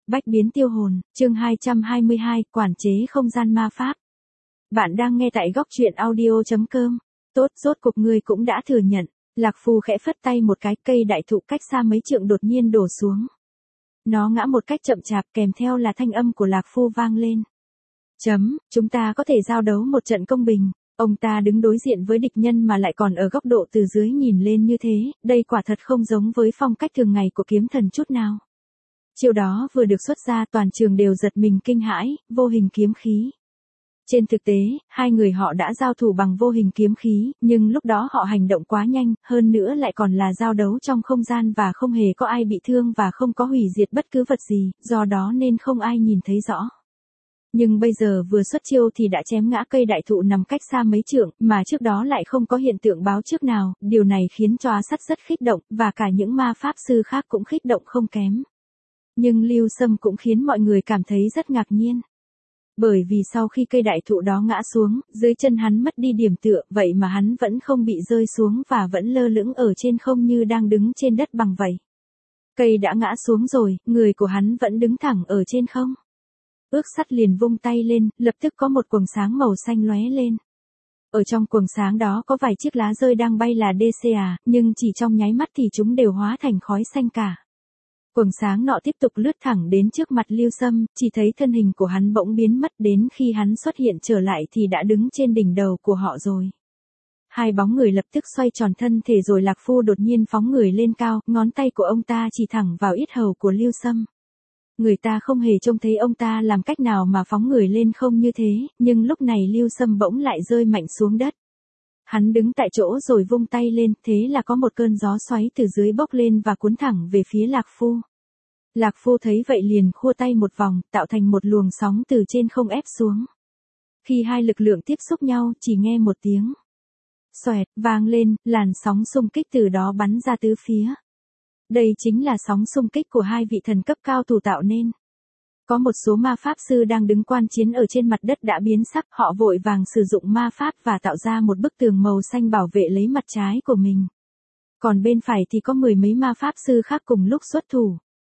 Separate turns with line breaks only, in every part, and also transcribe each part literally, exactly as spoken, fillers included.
Bách biến tiêu hồn, chương hai trăm hai mươi hai, quản chế không gian ma pháp. Bạn đang nghe tại góc truyện audio chấm com. Tốt, rốt cục ngươi cũng đã thừa nhận. Lạc Phu khẽ phất tay một cái, cây đại thụ cách xa mấy trượng đột nhiên đổ xuống. Nó ngã một cách chậm chạp, kèm theo là thanh âm của Lạc Phu vang lên. Chấm, chúng ta có thể giao đấu một trận công bình. Ông ta đứng đối diện với địch nhân mà lại còn ở góc độ từ dưới nhìn lên như thế, đây quả thật không giống với phong cách thường ngày của kiếm thần chút nào. Chiêu đó vừa được xuất ra, toàn trường đều giật mình kinh hãi, vô hình kiếm khí. Trên thực tế, hai người họ đã giao thủ bằng vô hình kiếm khí, nhưng lúc đó họ hành động quá nhanh, hơn nữa lại còn là giao đấu trong không gian và không hề có ai bị thương và không có hủy diệt bất cứ vật gì, do đó nên không ai nhìn thấy rõ. Nhưng bây giờ vừa xuất chiêu thì đã chém ngã cây đại thụ nằm cách xa mấy trượng, mà trước đó lại không có hiện tượng báo trước nào, điều này khiến cho A Sắt rất khích động, và cả những ma pháp sư khác cũng khích động không kém. Nhưng Lưu Sâm cũng khiến mọi người cảm thấy rất ngạc nhiên. Bởi vì sau khi cây đại thụ đó ngã xuống, dưới chân hắn mất đi điểm tựa, vậy mà hắn vẫn không bị rơi xuống và vẫn lơ lửng ở trên không như đang đứng trên đất bằng vậy. Cây đã ngã xuống rồi, người của hắn vẫn đứng thẳng ở trên không. Ước Sắt liền vung tay lên, lập tức có một quầng sáng màu xanh lóe lên. Ở trong quầng sáng đó có vài chiếc lá rơi đang bay là đê xê à, nhưng chỉ trong nháy mắt thì chúng đều hóa thành khói xanh cả. Quầng sáng nọ tiếp tục lướt thẳng đến trước mặt Lưu Sâm, chỉ thấy thân hình của hắn bỗng biến mất, đến khi hắn xuất hiện trở lại thì đã đứng trên đỉnh đầu của họ rồi. Hai bóng người lập tức xoay tròn thân thể rồi Lạc Phu đột nhiên phóng người lên cao, ngón tay của ông ta chỉ thẳng vào yết hầu của Lưu Sâm. Người ta không hề trông thấy ông ta làm cách nào mà phóng người lên không như thế, nhưng lúc này Lưu Sâm bỗng lại rơi mạnh xuống đất. Hắn đứng tại chỗ rồi vung tay lên, thế là có một cơn gió xoáy từ dưới bốc lên và cuốn thẳng về phía Lạc Phu. Lạc Phu thấy vậy liền khua tay một vòng, tạo thành một luồng sóng từ trên không ép xuống. Khi hai lực lượng tiếp xúc nhau, chỉ nghe một tiếng xoẹt vang lên, làn sóng xung kích từ đó bắn ra tứ phía. Đây chính là sóng xung kích của hai vị thần cấp cao thủ tạo nên. Có một số ma pháp sư đang đứng quan chiến ở trên mặt đất đã biến sắc, họ vội vàng sử dụng ma pháp và tạo ra một bức tường màu xanh bảo vệ lấy mặt trái của mình. Còn bên phải thì có mười mấy ma pháp sư khác cùng lúc xuất thủ.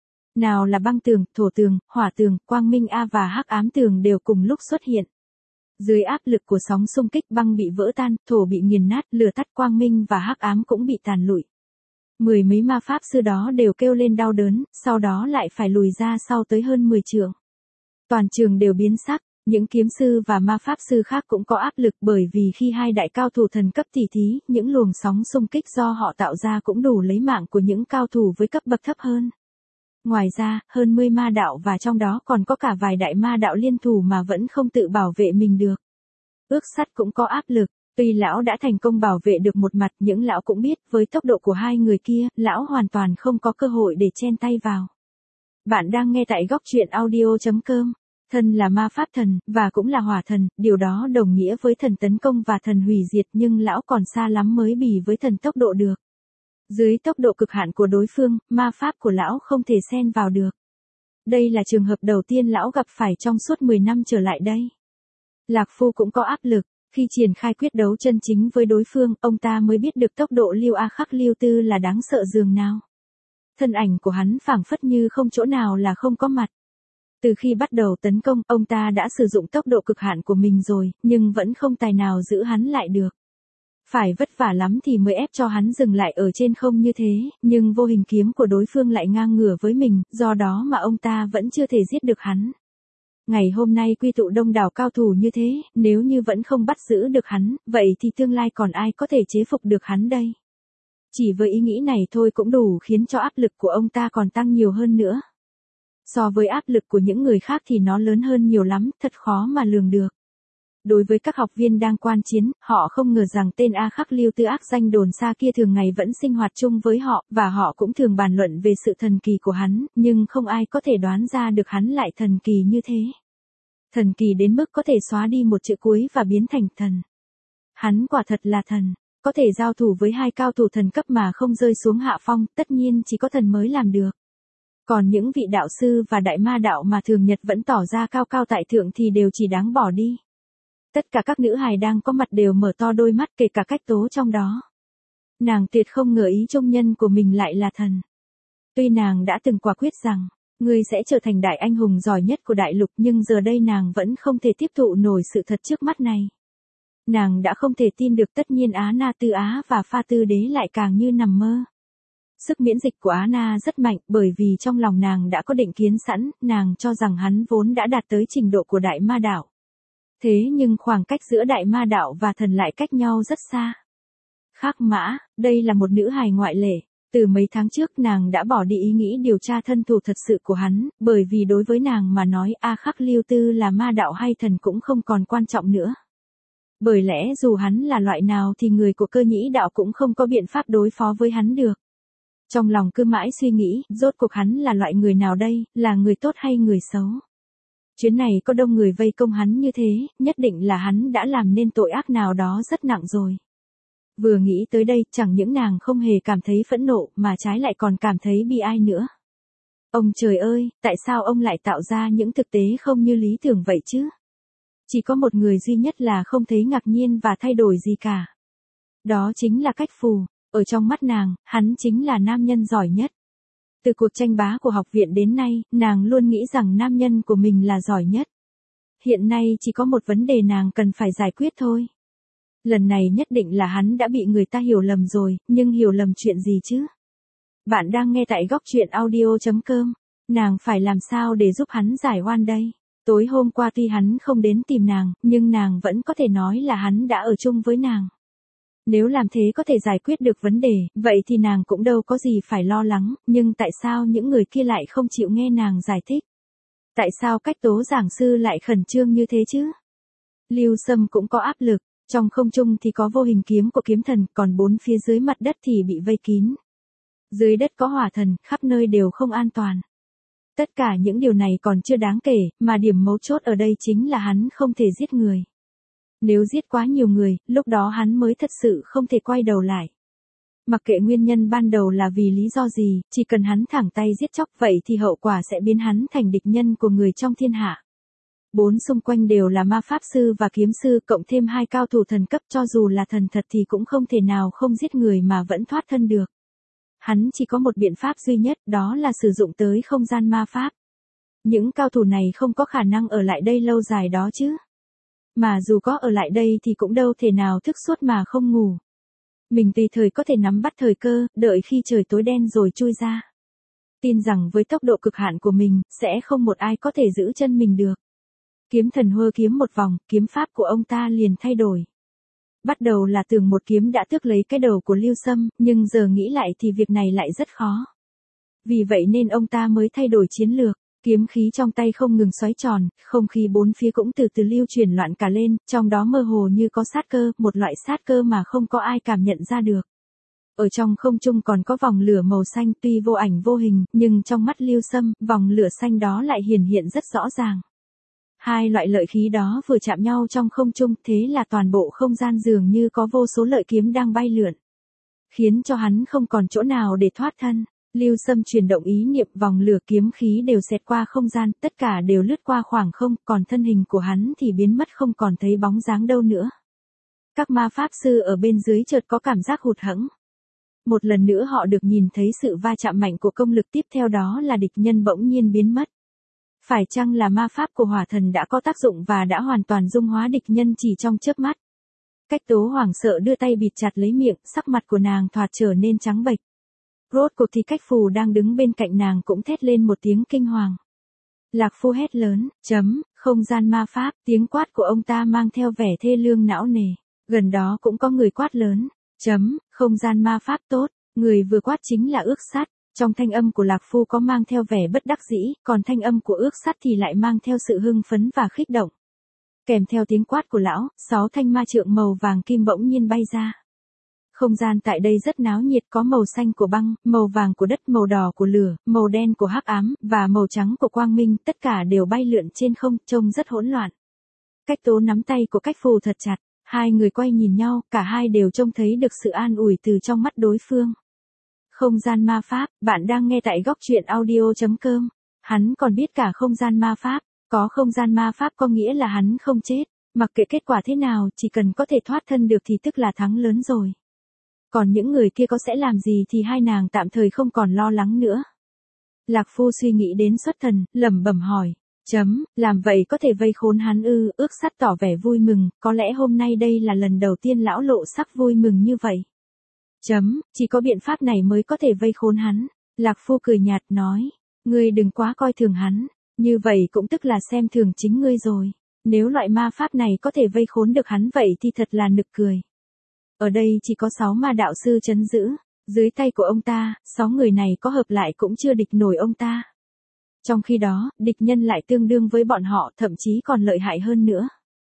Nào là băng tường, thổ tường, hỏa tường, quang minh A và hắc ám tường đều cùng lúc xuất hiện. Dưới áp lực của sóng xung kích, băng bị vỡ tan, thổ bị nghiền nát, lửa tắt, quang minh và hắc ám cũng bị tàn lụi. Mười mấy ma pháp sư đó đều kêu lên đau đớn, sau đó lại phải lùi ra sau tới hơn mười trượng. Toàn trường đều biến sắc, những kiếm sư và ma pháp sư khác cũng có áp lực, bởi vì khi hai đại cao thủ thần cấp tỉ thí, những luồng sóng xung kích do họ tạo ra cũng đủ lấy mạng của những cao thủ với cấp bậc thấp hơn. Ngoài ra, hơn mười ma đạo và trong đó còn có cả vài đại ma đạo liên thủ mà vẫn không tự bảo vệ mình được. Ước Sắt cũng có áp lực. Tuy lão đã thành công bảo vệ được một mặt, những lão cũng biết với tốc độ của hai người kia, lão hoàn toàn không có cơ hội để chen tay vào. Bạn đang nghe tại góc truyện audio chấm com. Thần là ma pháp thần, và cũng là hỏa thần, điều đó đồng nghĩa với thần tấn công và thần hủy diệt, nhưng lão còn xa lắm mới bì với thần tốc độ được. Dưới tốc độ cực hạn của đối phương, ma pháp của lão không thể xen vào được. Đây là trường hợp đầu tiên lão gặp phải trong suốt mười năm trở lại đây. Lạc Phu cũng có áp lực. Khi triển khai quyết đấu chân chính với đối phương, ông ta mới biết được tốc độ Lưu A Khắc Lưu Tư là đáng sợ dường nào. Thân ảnh của hắn phảng phất như không chỗ nào là không có mặt. Từ khi bắt đầu tấn công, ông ta đã sử dụng tốc độ cực hạn của mình rồi, nhưng vẫn không tài nào giữ hắn lại được. Phải vất vả lắm thì mới ép cho hắn dừng lại ở trên không như thế, nhưng vô hình kiếm của đối phương lại ngang ngửa với mình, do đó mà ông ta vẫn chưa thể giết được hắn. Ngày hôm nay quy tụ đông đảo cao thủ như thế, nếu như vẫn không bắt giữ được hắn, vậy thì tương lai còn ai có thể chế phục được hắn đây? Chỉ với ý nghĩ này thôi cũng đủ khiến cho áp lực của ông ta còn tăng nhiều hơn nữa. So với áp lực của những người khác thì nó lớn hơn nhiều lắm, thật khó mà lường được. Đối với các học viên đang quan chiến, họ không ngờ rằng tên A Khắc Lưu Tư ác danh đồn xa kia thường ngày vẫn sinh hoạt chung với họ, và họ cũng thường bàn luận về sự thần kỳ của hắn, nhưng không ai có thể đoán ra được hắn lại thần kỳ như thế. Thần kỳ đến mức có thể xóa đi một chữ cuối và biến thành thần. Hắn quả thật là thần, có thể giao thủ với hai cao thủ thần cấp mà không rơi xuống hạ phong, tất nhiên chỉ có thần mới làm được. Còn những vị đạo sư và đại ma đạo mà thường nhật vẫn tỏ ra cao cao tại thượng thì đều chỉ đáng bỏ đi. Tất cả các nữ hài đang có mặt đều mở to đôi mắt, kể cả Cách Tố trong đó. Nàng tuyệt không ngờ ý trung nhân của mình lại là thần. Tuy nàng đã từng quả quyết rằng, Ngươi sẽ trở thành đại anh hùng giỏi nhất của đại lục, nhưng giờ đây nàng vẫn không thể tiếp thụ nổi sự thật trước mắt này. Nàng đã không thể tin được, tất nhiên Á Na Tư Á và Pha Tư Đế lại càng như nằm mơ. Sức miễn dịch của Á Na rất mạnh, bởi vì trong lòng nàng đã có định kiến sẵn, nàng cho rằng hắn vốn đã đạt tới trình độ của đại ma đạo. Thế nhưng khoảng cách giữa đại ma đạo và thần lại cách nhau rất xa. Khắc Mã, đây là một nữ hài ngoại lệ. Từ mấy tháng trước nàng đã bỏ đi ý nghĩ điều tra thân thủ thật sự của hắn, bởi vì đối với nàng mà nói A Khắc Lưu Tư là ma đạo hay thần cũng không còn quan trọng nữa. Bởi lẽ dù hắn là loại nào thì người của Cơ Nhĩ đạo cũng không có biện pháp đối phó với hắn được. Trong lòng cứ mãi suy nghĩ, rốt cuộc hắn là loại người nào đây, là người tốt hay người xấu? Chuyến này có đông người vây công hắn như thế, nhất định là hắn đã làm nên tội ác nào đó rất nặng rồi. Vừa nghĩ tới đây, chẳng những nàng không hề cảm thấy phẫn nộ, mà trái lại còn cảm thấy bi ai nữa. Ông trời ơi, tại sao ông lại tạo ra những thực tế không như lý tưởng vậy chứ? Chỉ có một người duy nhất là không thấy ngạc nhiên và thay đổi gì cả. Đó chính là Cách Phù. Ở trong mắt nàng, hắn chính là nam nhân giỏi nhất. Từ cuộc tranh bá của học viện đến nay, nàng luôn nghĩ rằng nam nhân của mình là giỏi nhất. Hiện nay chỉ có một vấn đề nàng cần phải giải quyết thôi. Lần này nhất định là hắn đã bị người ta hiểu lầm rồi, nhưng hiểu lầm chuyện gì chứ? Bạn đang nghe tại góc truyện audio chấm com. Nàng phải làm sao để giúp hắn giải oan đây? Tối hôm qua tuy hắn không đến tìm nàng, nhưng nàng vẫn có thể nói là hắn đã ở chung với nàng. Nếu làm thế có thể giải quyết được vấn đề, vậy thì nàng cũng đâu có gì phải lo lắng, nhưng tại sao những người kia lại không chịu nghe nàng giải thích? Tại sao Cách Tố giảng sư lại khẩn trương như thế chứ? Lưu Sâm cũng có áp lực, trong không trung thì có vô hình kiếm của kiếm thần, còn bốn phía dưới mặt đất thì bị vây kín. Dưới đất có hỏa thần, khắp nơi đều không an toàn. Tất cả những điều này còn chưa đáng kể, mà điểm mấu chốt ở đây chính là hắn không thể giết người. Nếu giết quá nhiều người, lúc đó hắn mới thật sự không thể quay đầu lại. Mặc kệ nguyên nhân ban đầu là vì lý do gì, chỉ cần hắn thẳng tay giết chóc vậy thì hậu quả sẽ biến hắn thành địch nhân của người trong thiên hạ. Bốn xung quanh đều là ma pháp sư và kiếm sư, cộng thêm hai cao thủ thần cấp, cho dù là thần thật thì cũng không thể nào không giết người mà vẫn thoát thân được. Hắn chỉ có một biện pháp duy nhất, đó là sử dụng tới không gian ma pháp. Những cao thủ này không có khả năng ở lại đây lâu dài đó chứ. Mà dù có ở lại đây thì cũng đâu thể nào thức suốt mà không ngủ. Mình tùy thời có thể nắm bắt thời cơ, đợi khi trời tối đen rồi chui ra. Tin rằng với tốc độ cực hạn của mình, sẽ không một ai có thể giữ chân mình được. Kiếm thần hơ kiếm một vòng, kiếm pháp của ông ta liền thay đổi. Bắt đầu là tưởng một kiếm đã tước lấy cái đầu của Lưu Sâm, nhưng giờ nghĩ lại thì việc này lại rất khó. Vì vậy nên ông ta mới thay đổi chiến lược. Kiếm khí trong tay không ngừng xoáy tròn, không khí bốn phía cũng từ từ lưu chuyển loạn cả lên, trong đó mơ hồ như có sát cơ, một loại sát cơ mà không có ai cảm nhận ra được. Ở trong không trung còn có vòng lửa màu xanh, tuy vô ảnh vô hình, nhưng trong mắt Lưu Sâm, vòng lửa xanh đó lại hiển hiện rất rõ ràng. Hai loại lợi khí đó vừa chạm nhau trong không trung, thế là toàn bộ không gian dường như có vô số lợi kiếm đang bay lượn. Khiến cho hắn không còn chỗ nào để thoát thân. Lưu Sâm chuyển động ý niệm, vòng lửa kiếm khí đều xẹt qua không gian, tất cả đều lướt qua khoảng không, còn thân hình của hắn thì biến mất không còn thấy bóng dáng đâu nữa. Các ma pháp sư ở bên dưới chợt có cảm giác hụt hẫng. Một lần nữa họ được nhìn thấy sự va chạm mạnh của công lực, tiếp theo đó là địch nhân bỗng nhiên biến mất. Phải chăng là ma pháp của hỏa thần đã có tác dụng và đã hoàn toàn dung hóa địch nhân chỉ trong chớp mắt? Cách Tố hoảng sợ đưa tay bịt chặt lấy miệng, sắc mặt của nàng thoạt trở nên trắng bệch. Rốt cuộc thì Cách Phù đang đứng bên cạnh nàng cũng thét lên một tiếng kinh hoàng. Lạc Phu hét lớn, chấm, không gian ma pháp, tiếng quát của ông ta mang theo vẻ thê lương não nề. Gần đó cũng có người quát lớn, chấm, không gian ma pháp tốt, người vừa quát chính là Ước Sắt. Trong thanh âm của Lạc Phu có mang theo vẻ bất đắc dĩ, còn thanh âm của Ước Sắt thì lại mang theo sự hưng phấn và khích động. Kèm theo tiếng quát của lão, sáu thanh ma trượng màu vàng kim bỗng nhiên bay ra. Không gian tại đây rất náo nhiệt, có màu xanh của băng, màu vàng của đất, màu đỏ của lửa, màu đen của hắc ám, và màu trắng của quang minh, tất cả đều bay lượn trên không, trông rất hỗn loạn. Cách Tố nắm tay của Cách Phù thật chặt, hai người quay nhìn nhau, cả hai đều trông thấy được sự an ủi từ trong mắt đối phương. Không gian ma pháp, bạn đang nghe tại góc truyện audio chấm com. Hắn còn biết cả không gian ma pháp, có không gian ma pháp có nghĩa là hắn không chết, mặc kệ kết quả thế nào, chỉ cần có thể thoát thân được thì tức là thắng lớn rồi. Còn những người kia có sẽ làm gì thì hai nàng tạm thời không còn lo lắng nữa. Lạc Phu suy nghĩ đến xuất thần, lẩm bẩm hỏi. Chấm, làm vậy có thể vây khốn hắn ư? Ước Sắt tỏ vẻ vui mừng, có lẽ hôm nay đây là lần đầu tiên lão lộ sắc vui mừng như vậy. Chấm, chỉ có biện pháp này mới có thể vây khốn hắn. Lạc Phu cười nhạt nói, ngươi đừng quá coi thường hắn, như vậy cũng tức là xem thường chính ngươi rồi. Nếu loại ma pháp này có thể vây khốn được hắn vậy thì thật là nực cười. Ở đây chỉ có sáu ma đạo sư trấn giữ, dưới tay của ông ta, sáu người này có hợp lại cũng chưa địch nổi ông ta. Trong khi đó, địch nhân lại tương đương với bọn họ, thậm chí còn lợi hại hơn nữa.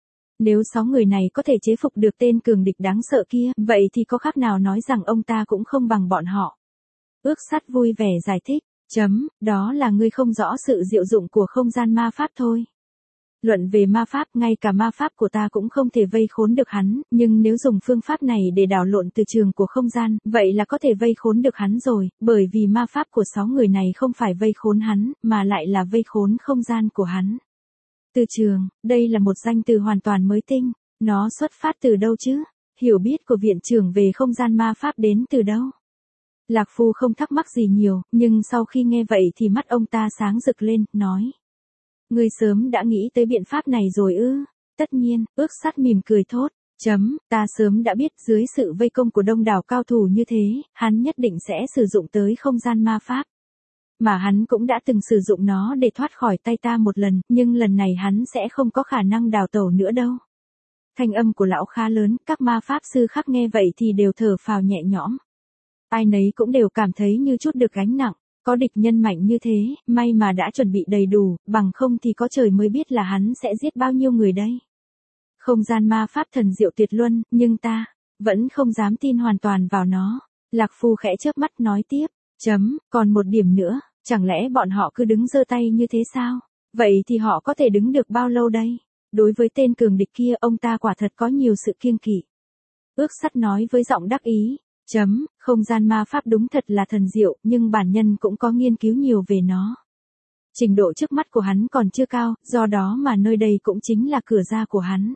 Nếu sáu người này có thể chế phục được tên cường địch đáng sợ kia, vậy thì có khác nào nói rằng ông ta cũng không bằng bọn họ. Ước Sắt vui vẻ giải thích, chấm, đó là ngươi không rõ sự diệu dụng của không gian ma pháp thôi. Luận về ma pháp, ngay cả ma pháp của ta cũng không thể vây khốn được hắn, nhưng nếu dùng phương pháp này để đảo lộn từ trường của không gian, vậy là có thể vây khốn được hắn rồi, bởi vì ma pháp của sáu người này không phải vây khốn hắn, mà lại là vây khốn không gian của hắn. Từ trường, đây là một danh từ hoàn toàn mới tinh, nó xuất phát từ đâu chứ? Hiểu biết của viện trưởng về không gian ma pháp đến từ đâu? Lạc Phu không thắc mắc gì nhiều, nhưng sau khi nghe vậy thì mắt ông ta sáng rực lên, nói. Ngươi sớm đã nghĩ tới biện pháp này rồi ư? Tất nhiên, Ước Sắt mỉm cười thốt. Chấm, ta sớm đã biết dưới sự vây công của đông đảo cao thủ như thế, hắn nhất định sẽ sử dụng tới không gian ma pháp. Mà hắn cũng đã từng sử dụng nó để thoát khỏi tay ta một lần, nhưng lần này hắn sẽ không có khả năng đào tẩu nữa đâu. Thanh âm của lão khá lớn, các ma pháp sư khác nghe vậy thì đều thở phào nhẹ nhõm. Ai nấy cũng đều cảm thấy như chút được gánh nặng. Có địch nhân mạnh như thế, may mà đã chuẩn bị đầy đủ, bằng không thì có trời mới biết là hắn sẽ giết bao nhiêu người đây. Không gian ma pháp thần diệu tuyệt luân, nhưng ta vẫn không dám tin hoàn toàn vào nó. Lạc Phu khẽ chớp mắt nói tiếp, chấm, còn một điểm nữa, chẳng lẽ bọn họ cứ đứng giơ tay như thế sao? Vậy thì họ có thể đứng được bao lâu đây? Đối với tên cường địch kia, ông ta quả thật có nhiều sự kiêng kỵ. Ước Sắt nói với giọng đắc ý. Chấm, không gian ma pháp đúng thật là thần diệu, nhưng bản nhân cũng có nghiên cứu nhiều về nó. Trình độ trước mắt của hắn còn chưa cao, do đó mà nơi đây cũng chính là cửa ra của hắn.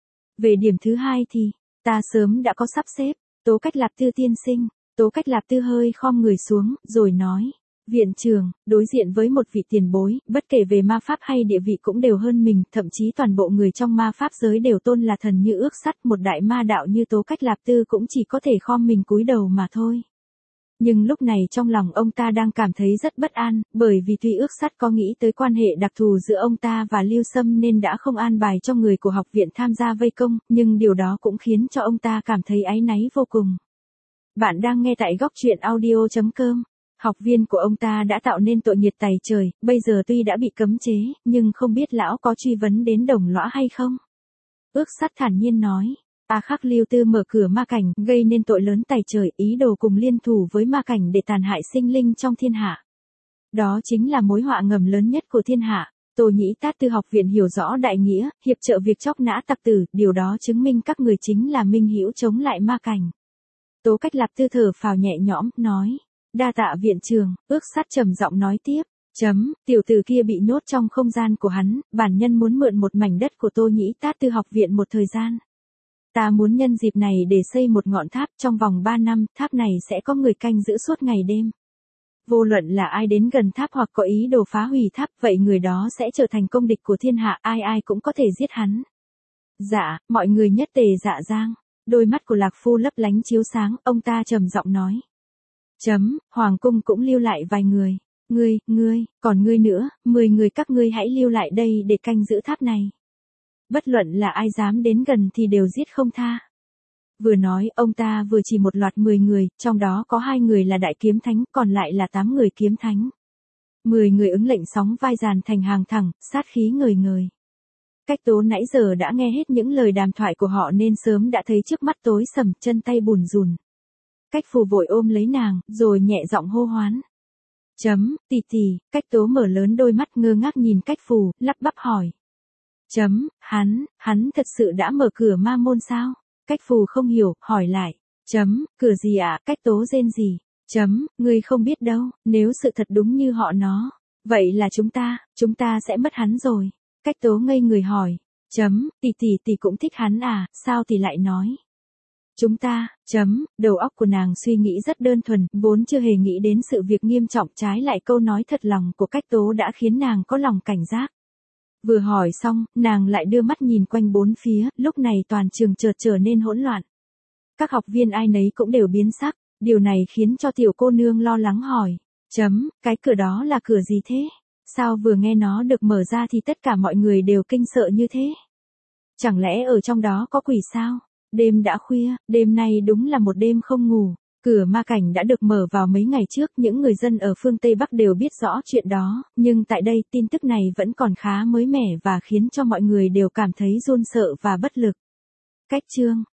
Về điểm thứ hai thì, ta sớm đã có sắp xếp, Tố Cách Lạp Tư tiên sinh. Tố Cách Lạp Tư hơi khom người xuống, rồi nói. Viện trưởng, đối diện với một vị tiền bối, bất kể về ma pháp hay địa vị cũng đều hơn mình, thậm chí toàn bộ người trong ma pháp giới đều tôn là thần như Ước Sắt, một đại ma đạo như Tố Cách Lạp Tư cũng chỉ có thể khom mình cúi đầu mà thôi. Nhưng lúc này trong lòng ông ta đang cảm thấy rất bất an, bởi vì tuy Ước Sắt có nghĩ tới quan hệ đặc thù giữa ông ta và Lưu Sâm nên đã không an bài cho người của học viện tham gia vây công, nhưng điều đó cũng khiến cho ông ta cảm thấy áy náy vô cùng. Bạn đang nghe tại góc truyện audio chấm com. Học viên của ông ta đã tạo nên tội nghiệt tày trời, bây giờ tuy đã bị cấm chế, nhưng không biết lão có truy vấn đến đồng lõa hay không? Ước Sắt thản nhiên nói, A Khắc Lưu Tư mở cửa ma cảnh, gây nên tội lớn tày trời, ý đồ cùng liên thủ với ma cảnh để tàn hại sinh linh trong thiên hạ. Đó chính là mối họa ngầm lớn nhất của thiên hạ. Tô Nhĩ Tát Tư học viện hiểu rõ đại nghĩa, hiệp trợ việc chóc nã tặc tử, điều đó chứng minh các người chính là minh hữu chống lại ma cảnh. Tố Cách Lạp Tư thở phào nhẹ nhõm, nói. Đa tạ viện trưởng, Ước Sắt trầm giọng nói tiếp. Chấm, tiểu tử kia bị nhốt trong không gian của hắn, bản nhân muốn mượn một mảnh đất của Tô Nhĩ Tát Tư học viện một thời gian. Ta muốn nhân dịp này để xây một ngọn tháp, trong vòng ba năm, tháp này sẽ có người canh giữ suốt ngày đêm. Vô luận là ai đến gần tháp hoặc có ý đồ phá hủy tháp, vậy người đó sẽ trở thành công địch của thiên hạ, ai ai cũng có thể giết hắn. Dạ, mọi người nhất tề dạ giang. Đôi mắt của Lạc Phu lấp lánh chiếu sáng, ông ta trầm giọng nói. Chấm, Hoàng cung cũng lưu lại vài người. Ngươi, ngươi, còn ngươi nữa, mười người các ngươi hãy lưu lại đây để canh giữ tháp này. Bất luận là ai dám đến gần thì đều giết không tha. Vừa nói, ông ta vừa chỉ một loạt mười người, trong đó có hai người là đại kiếm thánh, còn lại là tám người kiếm thánh. Mười người ứng lệnh sóng vai dàn thành hàng thẳng, sát khí ngời ngời. Cách Tố nãy giờ đã nghe hết những lời đàm thoại của họ nên sớm đã thấy trước mắt tối sầm, chân tay bùn rùn. Cách Phù vội ôm lấy nàng, rồi nhẹ giọng hô hoán. Chấm, tỷ tỷ. Cách Tố mở lớn đôi mắt ngơ ngác nhìn Cách Phù, lắp bắp hỏi. Chấm, hắn, hắn thật sự đã mở cửa ma môn sao? Cách Phù không hiểu, hỏi lại. Chấm, cửa gì ạ? À? Cách Tố rên gì? Chấm, ngươi không biết đâu, nếu sự thật đúng như họ nó, vậy là chúng ta, chúng ta sẽ mất hắn rồi. Cách Tố ngây người hỏi. Chấm, tỷ tỷ tỷ cũng thích hắn à, sao tỷ lại nói? Chúng ta, chấm, đầu óc của nàng suy nghĩ rất đơn thuần, vốn chưa hề nghĩ đến sự việc nghiêm trọng, trái lại câu nói thật lòng của Cách Tố đã khiến nàng có lòng cảnh giác. Vừa hỏi xong, nàng lại đưa mắt nhìn quanh bốn phía, lúc này toàn trường chợt trở nên hỗn loạn. Các học viên ai nấy cũng đều biến sắc, điều này khiến cho tiểu cô nương lo lắng hỏi, chấm, cái cửa đó là cửa gì thế? Sao vừa nghe nó được mở ra thì tất cả mọi người đều kinh sợ như thế? Chẳng lẽ ở trong đó có quỷ sao? Đêm đã khuya, đêm nay đúng là một đêm không ngủ. Cửa ma cảnh đã được mở vào mấy ngày trước, những người dân ở phương Tây Bắc đều biết rõ chuyện đó, nhưng tại đây tin tức này vẫn còn khá mới mẻ và khiến cho mọi người đều cảm thấy run sợ và bất lực. Cách chương